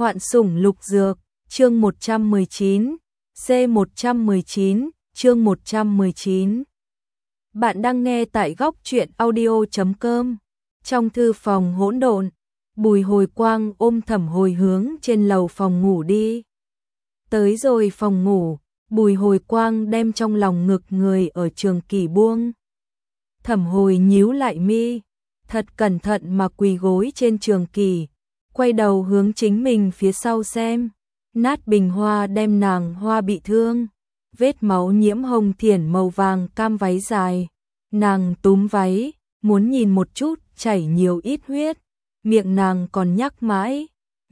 Hoạn sủng lục dược, chương 119, C119, chương 119. Bạn đang nghe tại góc truyện audio.com. Trong thư phòng hỗn độn, Bùi Hồi Quang ôm Thẩm Hồi hướng trên lầu phòng ngủ đi. Tới rồi phòng ngủ, Bùi Hồi Quang đem trong lòng ngực người ở Trường Kỷ buông. Thẩm Hồi nhíu lại mi, thật cẩn thận mà quỳ gối trên Trường Kỷ, quay đầu hướng chính mình phía sau xem, nát bình hoa đem nàng hoa bị thương, vết máu nhiễm hồng thiển màu vàng cam váy dài, nàng túm váy, muốn nhìn một chút chảy nhiều ít huyết, miệng nàng còn nhắc mãi,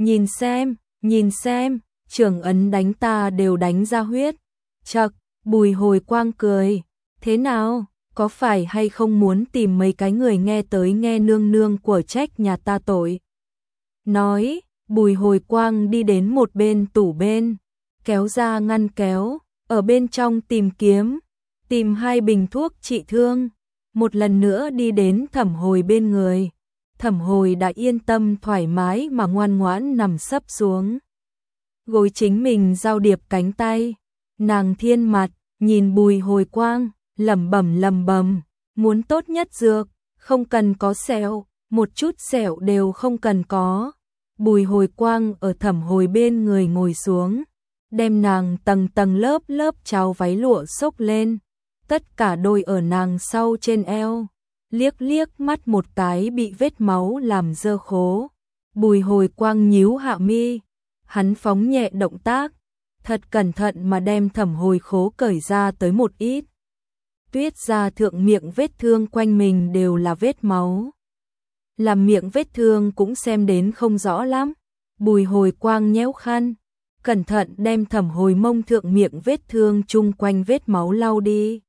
nhìn xem, Trường Ấn đánh ta đều đánh ra huyết. Chậc, Bùi Hồi Quang cười, thế nào, có phải hay không muốn tìm mấy cái người nghe tới nghe nương nương của trách nhà ta tội? Nói, Bùi Hồi Quang đi đến một bên tủ bên, kéo ra ngăn kéo, ở bên trong tìm hai bình thuốc trị thương, một lần nữa đi đến Thẩm Hồi bên người. Thẩm Hồi đã yên tâm thoải mái mà ngoan ngoãn nằm sấp xuống. Gối chính mình giao điệp cánh tay, nàng thiên mặt, nhìn Bùi Hồi Quang, lẩm bẩm, muốn tốt nhất dược, không cần có sẹo, một chút sẹo đều không cần có. Bùi Hồi Quang ở Thẩm Hồi bên người ngồi xuống, đem nàng tầng lớp trao váy lụa xốc lên, tất cả đôi ở nàng sau trên eo, liếc mắt một cái bị vết máu làm dơ khố. Bùi Hồi Quang nhíu hạ mi, hắn phóng nhẹ động tác, thật cẩn thận mà đem Thẩm Hồi khố cởi ra tới một ít. Tuyết ra thượng miệng vết thương quanh mình đều là vết máu. Làm miệng vết thương cũng xem đến không rõ lắm. Bùi Hồi Quang nhéo khăn, cẩn thận đem Thẩm Hồi mông thượng miệng vết thương chung quanh vết máu lau đi.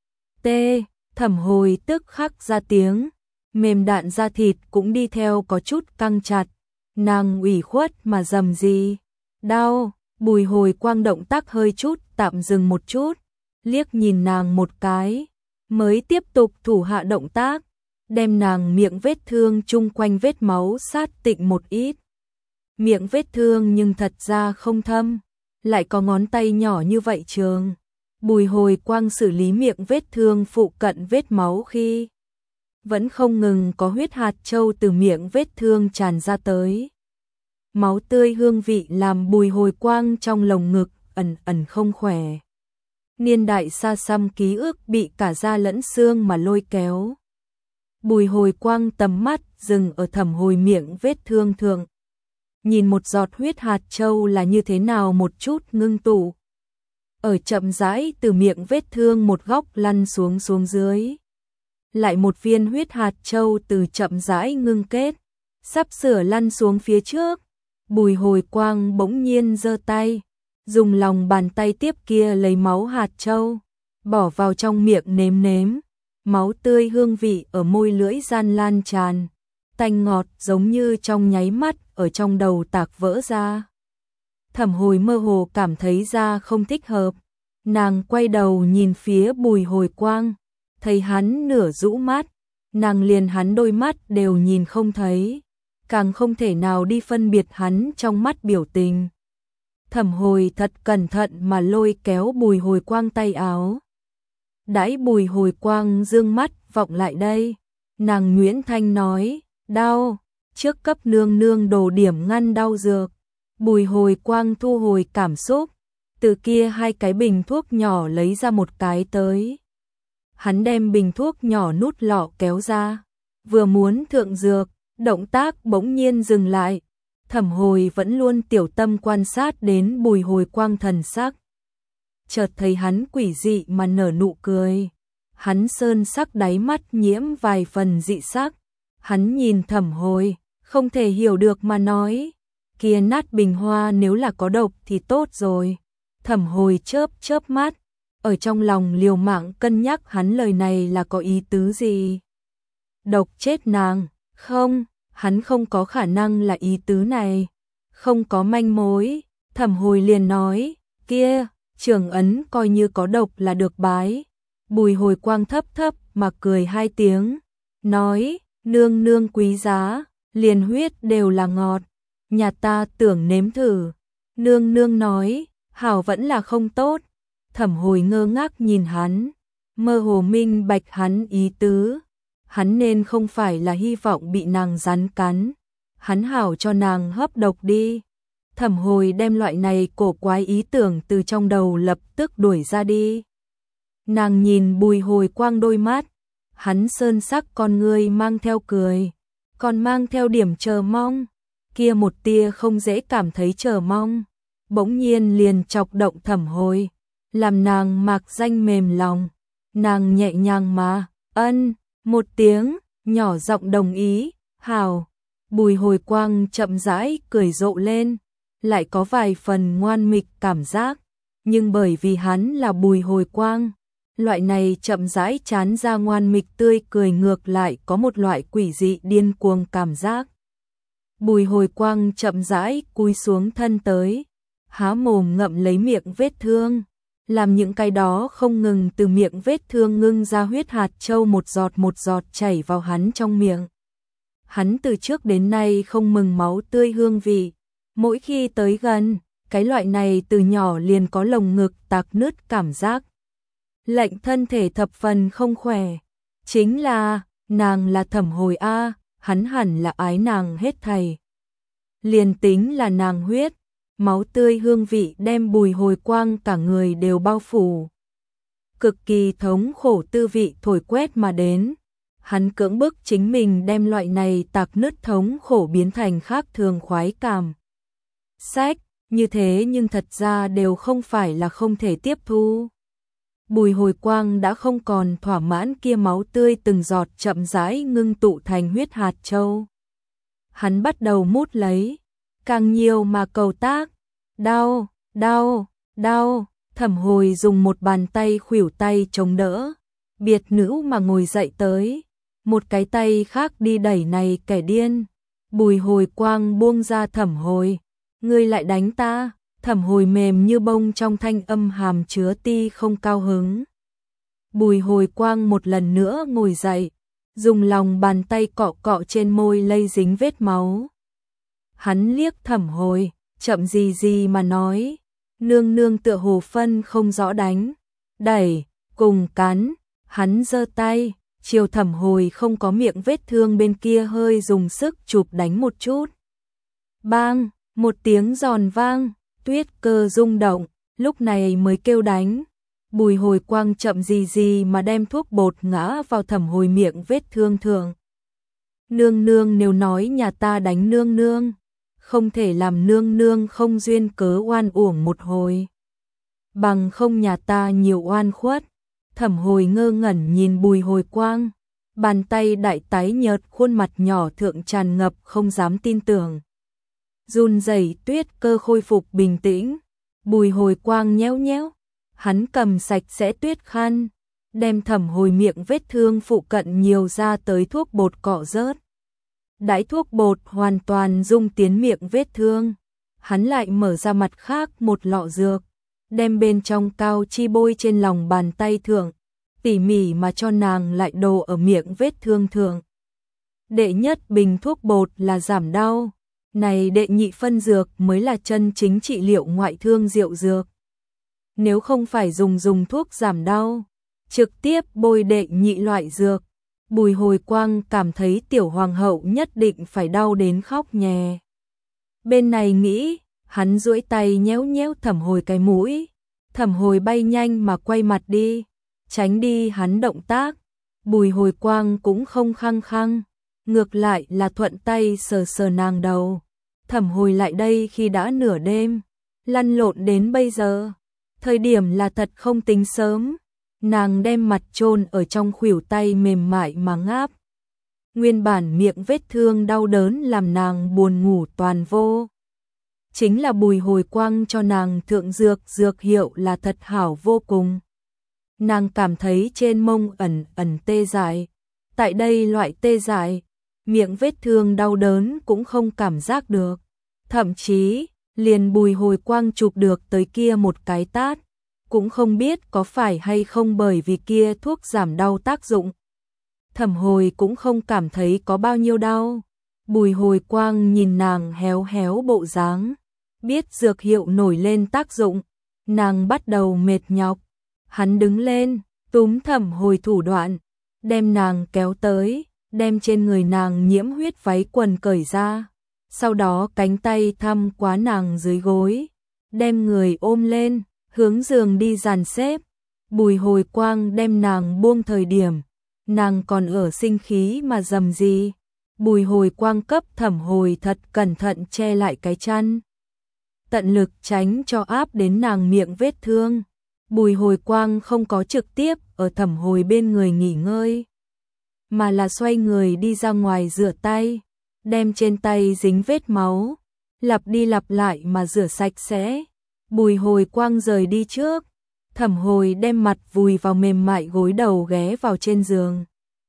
Thẩm Hồi tức khắc ra tiếng, mềm đạn da thịt cũng đi theo có chút căng chặt. Nàng ủy khuất mà rầm gì, đau. Bùi Hồi Quang động tác hơi chút tạm dừng một chút, liếc nhìn nàng một cái, mới tiếp tục thủ hạ động tác, đem nàng miệng vết thương chung quanh vết máu sát tịnh một ít. Miệng vết thương nhưng thật ra không thâm, lại có ngón tay nhỏ như vậy trường. Bùi Hồi Quang xử lý miệng vết thương phụ cận vết máu khi vẫn không ngừng có huyết hạt châu từ miệng vết thương tràn ra tới. Máu tươi hương vị làm Bùi Hồi Quang trong lồng ngực ẩn không khỏe. Niên đại xa xăm ký ức bị cả da lẫn xương mà lôi kéo. Bùi Hồi Quang tầm mắt dừng ở Thẩm Hồi miệng vết thương thượng. Nhìn một giọt huyết hạt châu là như thế nào một chút ngưng tụ. Ở chậm rãi từ miệng vết thương một góc lăn xuống dưới. Lại một viên huyết hạt châu từ chậm rãi ngưng kết, sắp sửa lăn xuống phía trước. Bùi Hồi Quang bỗng nhiên giơ tay, dùng lòng bàn tay tiếp kia lấy máu hạt châu, bỏ vào trong miệng nếm. Máu tươi hương vị ở môi lưỡi gian lan tràn, tanh ngọt giống như trong nháy mắt ở trong đầu tạc vỡ ra. Thẩm Hồi mơ hồ cảm thấy da không thích hợp, nàng quay đầu nhìn phía Bùi Hồi Quang, thấy hắn nửa rũ mắt, nàng liền hắn đôi mắt đều nhìn không thấy, càng không thể nào đi phân biệt hắn trong mắt biểu tình. Thẩm Hồi thật cẩn thận mà lôi kéo Bùi Hồi Quang tay áo. Đãi Bùi Hồi Quang dương mắt vọng lại đây, nàng Nguyễn Thanh nói, đau, trước cấp nương nương đổ điểm ngăn đau dược. Bùi Hồi Quang thu hồi cảm xúc, từ kia hai cái bình thuốc nhỏ lấy ra một cái tới. Hắn đem bình thuốc nhỏ nút lọ kéo ra, vừa muốn thượng dược, động tác bỗng nhiên dừng lại. Thẩm Hồi vẫn luôn tiểu tâm quan sát đến Bùi Hồi Quang thần sắc. Chợt thấy hắn quỷ dị mà nở nụ cười. Hắn sơn sắc đáy mắt nhiễm vài phần dị sắc. Hắn nhìn Thẩm Hồi, không thể hiểu được mà nói, kia nát bình hoa nếu là có độc thì tốt rồi. Thẩm Hồi chớp mắt, ở trong lòng liều mạng cân nhắc hắn lời này là có ý tứ gì. Độc chết nàng, không, hắn không có khả năng là ý tứ này. Không có manh mối, Thẩm Hồi liền nói, kia, Trường Ấn coi như có độc là được bái. Bùi Hồi Quang thấp mà cười hai tiếng, nói, nương nương quý giá, liền huyết đều là ngọt, nhà ta tưởng nếm thử. Nương nương nói, hảo vẫn là không tốt. Thẩm Hồi ngơ ngác nhìn hắn, mơ hồ minh bạch hắn ý tứ. Hắn nên không phải là hy vọng bị nàng rắn cắn. Hắn hảo cho nàng hấp độc đi. Thẩm Hồi đem loại này cổ quái ý tưởng từ trong đầu lập tức đuổi ra đi. Nàng nhìn Bùi Hồi Quang đôi mắt, hắn sơn sắc con ngươi mang theo cười, còn mang theo điểm chờ mong. Kia một tia không dễ cảm thấy chờ mong, bỗng nhiên liền chọc động Thẩm Hồi, làm nàng mạc danh mềm lòng. Nàng nhẹ nhàng mà, ân, một tiếng, nhỏ giọng đồng ý, hảo. Bùi Hồi Quang chậm rãi cười rộ lên, lại có vài phần ngoan mịch cảm giác, nhưng bởi vì hắn là Bùi Hồi Quang, loại này chậm rãi chán ra ngoan mịch tươi cười ngược lại có một loại quỷ dị điên cuồng cảm giác. Bùi Hồi Quang chậm rãi cúi xuống thân tới, há mồm ngậm lấy miệng vết thương, làm những cái đó không ngừng từ miệng vết thương ngưng ra huyết hạt châu một giọt chảy vào hắn trong miệng. Hắn từ trước đến nay không mừng máu tươi hương vị, mỗi khi tới gần, cái loại này từ nhỏ liền có lồng ngực tạc nứt cảm giác. Lệnh thân thể thập phần không khỏe, chính là, nàng là Thẩm Hồi A, hắn hẳn là ái nàng hết thảy. Liền tính là nàng huyết, máu tươi hương vị đem Bùi Hồi Quang cả người đều bao phủ. Cực kỳ thống khổ tư vị thổi quét mà đến. Hắn cưỡng bức chính mình đem loại này tạc nứt thống khổ biến thành khác thường khoái cảm. Sách, như thế nhưng thật ra đều không phải là không thể tiếp thu. Bùi Hồi Quang đã không còn thỏa mãn kia máu tươi từng giọt chậm rãi ngưng tụ thành huyết hạt châu. Hắn bắt đầu mút lấy, càng nhiều mà cầu tác. Đau, đau, đau. Thẩm Hồi dùng một bàn tay khuỷu tay chống đỡ, biệt nữ mà ngồi dậy tới. Một cái tay khác đi đẩy này kẻ điên. Bùi Hồi Quang buông ra Thẩm Hồi. Ngươi lại đánh ta. Thẩm Hồi mềm như bông trong thanh âm hàm chứa ti không cao hứng. Bùi Hồi Quang một lần nữa ngồi dậy, dùng lòng bàn tay cọ cọ trên môi lây dính vết máu. Hắn liếc Thẩm Hồi, chậm gì gì mà nói, nương nương tựa hồ phân không rõ đánh, đẩy, cùng cắn. Hắn giơ tay, chiều Thẩm Hồi không có miệng vết thương bên kia hơi dùng sức chụp đánh một chút. Bang, một tiếng giòn vang, tuyết cơ rung động, lúc này mới kêu đánh. Bùi Hồi Quang chậm gì gì mà đem thuốc bột ngã vào Thẩm Hồi miệng vết thương thượng. Nương nương nếu nói nhà ta đánh nương nương, không thể làm nương nương không duyên cớ oan uổng một hồi. Bằng không nhà ta nhiều oan khuất. Thẩm Hồi ngơ ngẩn nhìn Bùi Hồi Quang, bàn tay đại tái nhợt khuôn mặt nhỏ thượng tràn ngập không dám tin tưởng. Run rẩy tuyết cơ khôi phục bình tĩnh, Bùi Hồi Quang nhéo nhéo, hắn cầm sạch sẽ tuyết khăn, đem Thẩm Hồi miệng vết thương phụ cận nhiều ra tới thuốc bột cọ rớt. Đãi thuốc bột hoàn toàn dung tiến miệng vết thương, hắn lại mở ra mặt khác một lọ dược, đem bên trong cao chi bôi trên lòng bàn tay thượng, tỉ mỉ mà cho nàng lại đồ ở miệng vết thương thượng. Đệ nhất bình thuốc bột là giảm đau, này đệ nhị phân dược mới là chân chính trị liệu ngoại thương diệu dược. Nếu không phải dùng thuốc giảm đau, trực tiếp bôi đệ nhị loại dược, Bùi Hồi Quang cảm thấy tiểu hoàng hậu nhất định phải đau đến khóc nhè. Bên này nghĩ, hắn duỗi tay nhéo nhéo Thẩm Hồi cái mũi. Thẩm Hồi bay nhanh mà quay mặt đi, tránh đi hắn động tác. Bùi Hồi Quang cũng không khăng khăng, ngược lại là thuận tay sờ sờ nàng đầu. Thẩm Hồi lại đây khi đã nửa đêm, lăn lộn đến bây giờ, thời điểm là thật không tính sớm. Nàng đem mặt chôn ở trong khuỷu tay mềm mại mà ngáp. Nguyên bản miệng vết thương đau đớn làm nàng buồn ngủ toàn vô. Chính là Bùi Hồi Quang cho nàng thượng dược hiệu là thật hảo vô cùng. Nàng cảm thấy trên mông ẩn tê dại. Tại đây loại tê dại, miệng vết thương đau đớn cũng không cảm giác được. Thậm chí, liền Bùi Hồi Quang chụp được tới kia một cái tát, cũng không biết có phải hay không bởi vì kia thuốc giảm đau tác dụng. Thẩm Hồi cũng không cảm thấy có bao nhiêu đau, Bùi Hồi Quang nhìn nàng héo héo bộ dáng, biết dược hiệu nổi lên tác dụng, nàng bắt đầu mệt nhọc. Hắn đứng lên, túm Thẩm Hồi thủ đoạn, đem nàng kéo tới, đem trên người nàng nhiễm huyết váy quần cởi ra, sau đó cánh tay thăm quá nàng dưới gối, đem người ôm lên, hướng giường đi dàn xếp. Bùi Hồi Quang đem nàng buông thời điểm, nàng còn ở sinh khí mà rầm rì. Bùi Hồi Quang cấp Thẩm Hồi thật cẩn thận che lại cái chăn, tận lực tránh cho áp đến nàng miệng vết thương. Bùi Hồi Quang không có trực tiếp ở Thẩm Hồi bên người nghỉ ngơi, mà là xoay người đi ra ngoài rửa tay, đem trên tay dính vết máu, lặp đi lặp lại mà rửa sạch sẽ. Bùi Hồi Quang rời đi trước, Thẩm Hồi đem mặt vùi vào mềm mại gối đầu ghé vào trên giường.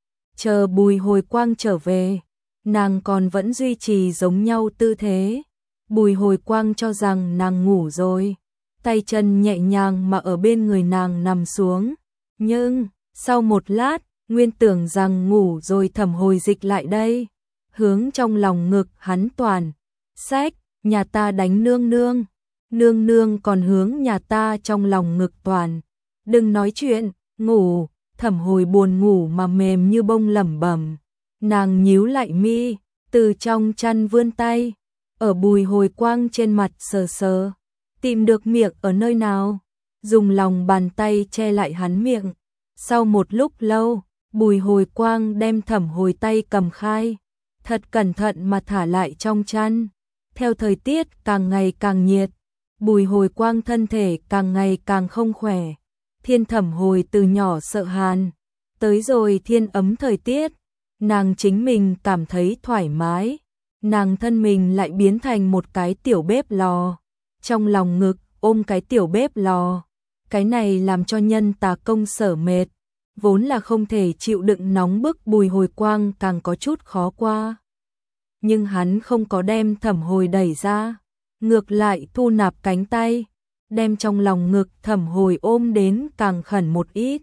Chờ Bùi Hồi Quang trở về, nàng còn vẫn duy trì giống nhau tư thế. Bùi Hồi Quang cho rằng nàng ngủ rồi, tay chân nhẹ nhàng mà ở bên người nàng nằm xuống. Nhưng, sau một lát, nguyên tưởng rằng ngủ rồi Thẩm Hồi dịch lại đây, hướng trong lòng ngực hắn toàn. Sách, nhà ta đánh nương nương. Nương nương còn hướng nhà ta trong lòng ngực toàn. Đừng nói chuyện, ngủ. Thẩm Hồi buồn ngủ mà mềm như bông lẩm bẩm. Nàng nhíu lại mi, từ trong chăn vươn tay, ở Bùi Hồi Quang trên mặt sờ sờ, tìm được miệng ở nơi nào, dùng lòng bàn tay che lại hắn miệng. Sau một lúc lâu, Bùi Hồi Quang đem Thẩm Hồi tay cầm khai, thật cẩn thận mà thả lại trong chăn. Theo thời tiết càng ngày càng nhiệt, Bùi Hồi Quang thân thể càng ngày càng không khỏe. Thiên Thẩm Hồi từ nhỏ sợ hàn, tới rồi thiên ấm thời tiết, nàng chính mình cảm thấy thoải mái, nàng thân mình lại biến thành một cái tiểu bếp lò, trong lòng ngực ôm cái tiểu bếp lò. Cái này làm cho nhân tà công sở mệt, vốn là không thể chịu đựng nóng bức Bùi Hồi Quang càng có chút khó qua. Nhưng hắn không có đem Thẩm Hồi đẩy ra, ngược lại thu nạp cánh tay, đem trong lòng ngực Thẩm Hồi ôm đến càng khẩn một ít.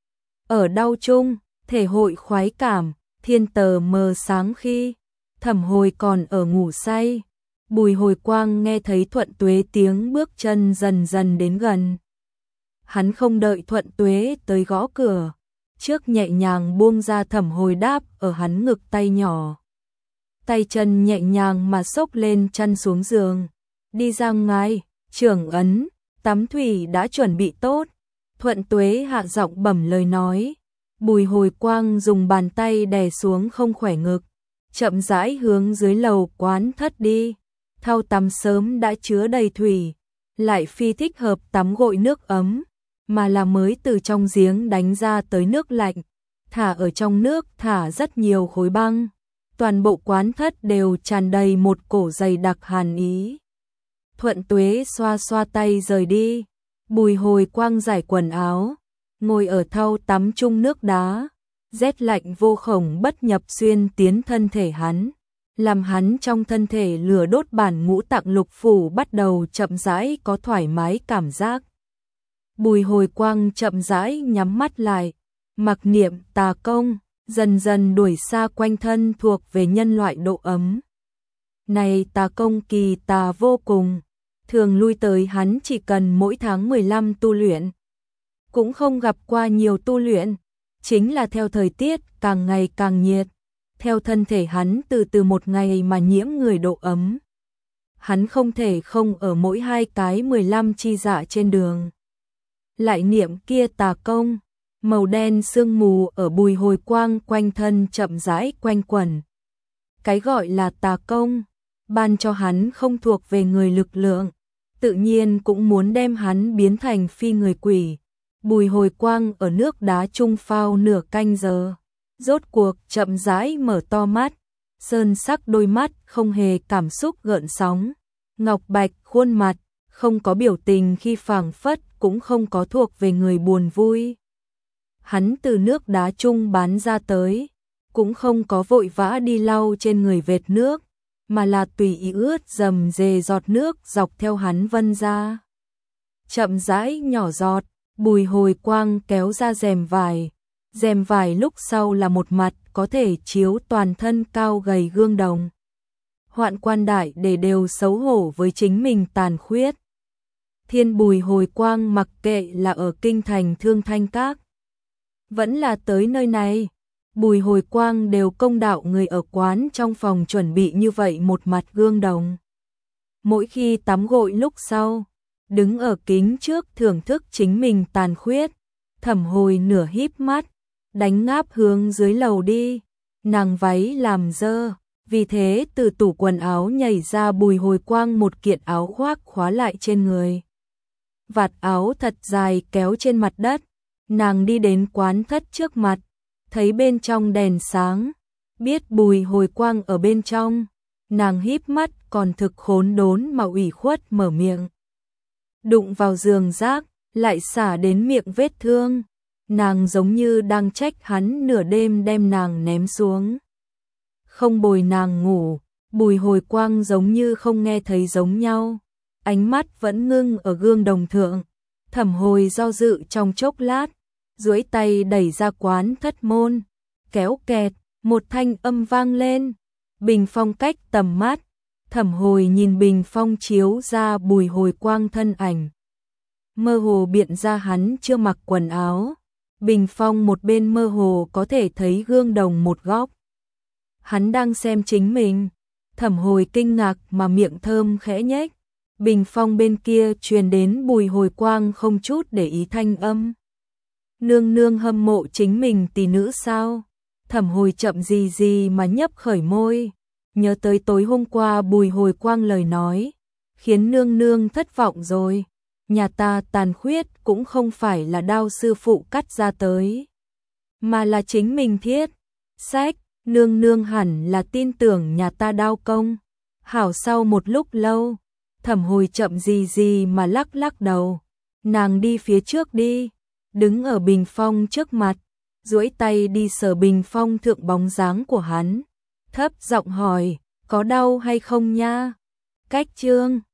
Ở đau chung, thể hội khoái cảm, thiên tờ mờ sáng khi Thẩm Hồi còn ở ngủ say, Bùi Hồi Quang nghe thấy Thuận Tuế tiếng bước chân dần dần đến gần. Hắn không đợi Thuận Tuế tới gõ cửa, trước nhẹ nhàng buông ra Thẩm Hồi đáp ở hắn ngực tay nhỏ. Tay chân nhẹ nhàng mà xốc lên chăn xuống giường, đi ra ngoài. Trưởng ấn, tắm thủy đã chuẩn bị tốt. Thuận Tuế hạ giọng bẩm lời nói. Bùi Hồi Quang dùng bàn tay đè xuống không khỏe ngực, chậm rãi hướng dưới lầu quán thất đi. Thau tắm sớm đã chứa đầy thủy, lại phi thích hợp tắm gội nước ấm, mà là mới từ trong giếng đánh ra tới nước lạnh, thả ở trong nước thả rất nhiều khối băng. Toàn bộ quán thất đều tràn đầy một cổ dày đặc hàn ý. Thuận Tuế xoa xoa tay rời đi, Bùi Hồi Quang giải quần áo, ngồi ở thau tắm chung nước đá, rét lạnh vô khổng bất nhập xuyên tiến thân thể hắn, làm hắn trong thân thể lửa đốt bản ngũ tạng lục phủ bắt đầu chậm rãi có thoải mái cảm giác. Bùi Hồi Quang chậm rãi nhắm mắt lại, mặc niệm tà công, dần dần đuổi xa quanh thân thuộc về nhân loại độ ấm. Này tà công kỳ tà vô cùng, thường lui tới hắn chỉ cần mỗi tháng 15 tu luyện. Cũng không gặp qua nhiều tu luyện, chính là theo thời tiết càng ngày càng nhiệt, theo thân thể hắn từ từ một ngày mà nhiễm người độ ấm. Hắn không thể không ở mỗi hai cái 15 chi dạ trên đường. Lại niệm kia tà công, màu đen sương mù ở Bùi Hồi Quang quanh thân chậm rãi quanh quẩn. Cái gọi là tà công, ban cho hắn không thuộc về người lực lượng, tự nhiên cũng muốn đem hắn biến thành phi người quỷ. Bùi Hồi Quang ở nước đá chung phao nửa canh giờ, rốt cuộc chậm rãi mở to mắt, sơn sắc đôi mắt không hề cảm xúc gợn sóng, ngọc bạch khuôn mặt, không có biểu tình khi phảng phất cũng không có thuộc về người buồn vui. Hắn từ nước đá chung bán ra tới, cũng không có vội vã đi lau trên người vệt nước, mà là tùy ý ướt dầm dề giọt nước dọc theo hắn vân ra. Chậm rãi nhỏ giọt, Bùi Hồi Quang kéo ra rèm vải lúc sau là một mặt có thể chiếu toàn thân cao gầy gương đồng. Hoạn Quan Đại để đều xấu hổ với chính mình tàn khuyết. Thiên Bùi Hồi Quang mặc kệ là ở kinh thành Thương Thanh Các, vẫn là tới nơi này, Bùi Hồi Quang đều công đạo người ở quán trong phòng chuẩn bị như vậy một mặt gương đồng. Mỗi khi tắm gội lúc sau, đứng ở kính trước thưởng thức chính mình tàn khuyết, Thẩm Hồi nửa híp mắt, đánh ngáp hướng dưới lầu đi, nàng váy làm dơ, vì thế từ tủ quần áo nhảy ra Bùi Hồi Quang một kiện áo khoác khóa lại trên người. Vạt áo thật dài kéo trên mặt đất, nàng đi đến quán thất trước mặt, thấy bên trong đèn sáng, biết Bùi Hồi Quang ở bên trong, nàng híp mắt còn thực khốn đốn mà ủy khuất mở miệng. Đụng vào giường rác, lại xả đến miệng vết thương, nàng giống như đang trách hắn nửa đêm đem nàng ném xuống. Không bồi nàng ngủ, Bùi Hồi Quang giống như không nghe thấy giống nhau, ánh mắt vẫn ngưng ở gương đồng thượng. Thẩm Hồi do dự trong chốc lát, duỗi tay đẩy ra quán thất môn, kéo kẹt, một thanh âm vang lên, bình phong cách tầm mắt. Thẩm Hồi nhìn bình phong chiếu ra Bùi Hồi Quang thân ảnh, mơ hồ biện ra hắn chưa mặc quần áo, bình phong một bên mơ hồ có thể thấy gương đồng một góc. Hắn đang xem chính mình. Thẩm Hồi kinh ngạc mà miệng thơm khẽ nhếch. Bình phong bên kia truyền đến Bùi Hồi Quang không chút để ý thanh âm. Nương nương hâm mộ chính mình tỷ nữ sao? Thẩm Hồi chậm gì gì mà nhấp khởi môi, nhớ tới tối hôm qua Bùi Hồi Quang lời nói, khiến nương nương thất vọng rồi. Nhà ta tàn khuyết cũng không phải là đao sư phụ cắt ra tới, mà là chính mình thiết. Sách, nương nương hẳn là tin tưởng nhà ta đao công. Hảo, sau một lúc lâu, Thẩm Hồi chậm gì gì mà lắc lắc đầu, nàng đi phía trước đi, đứng ở bình phong trước mặt, duỗi tay đi sờ bình phong thượng bóng dáng của hắn, thấp giọng hỏi, có đau hay không nha? Cách chương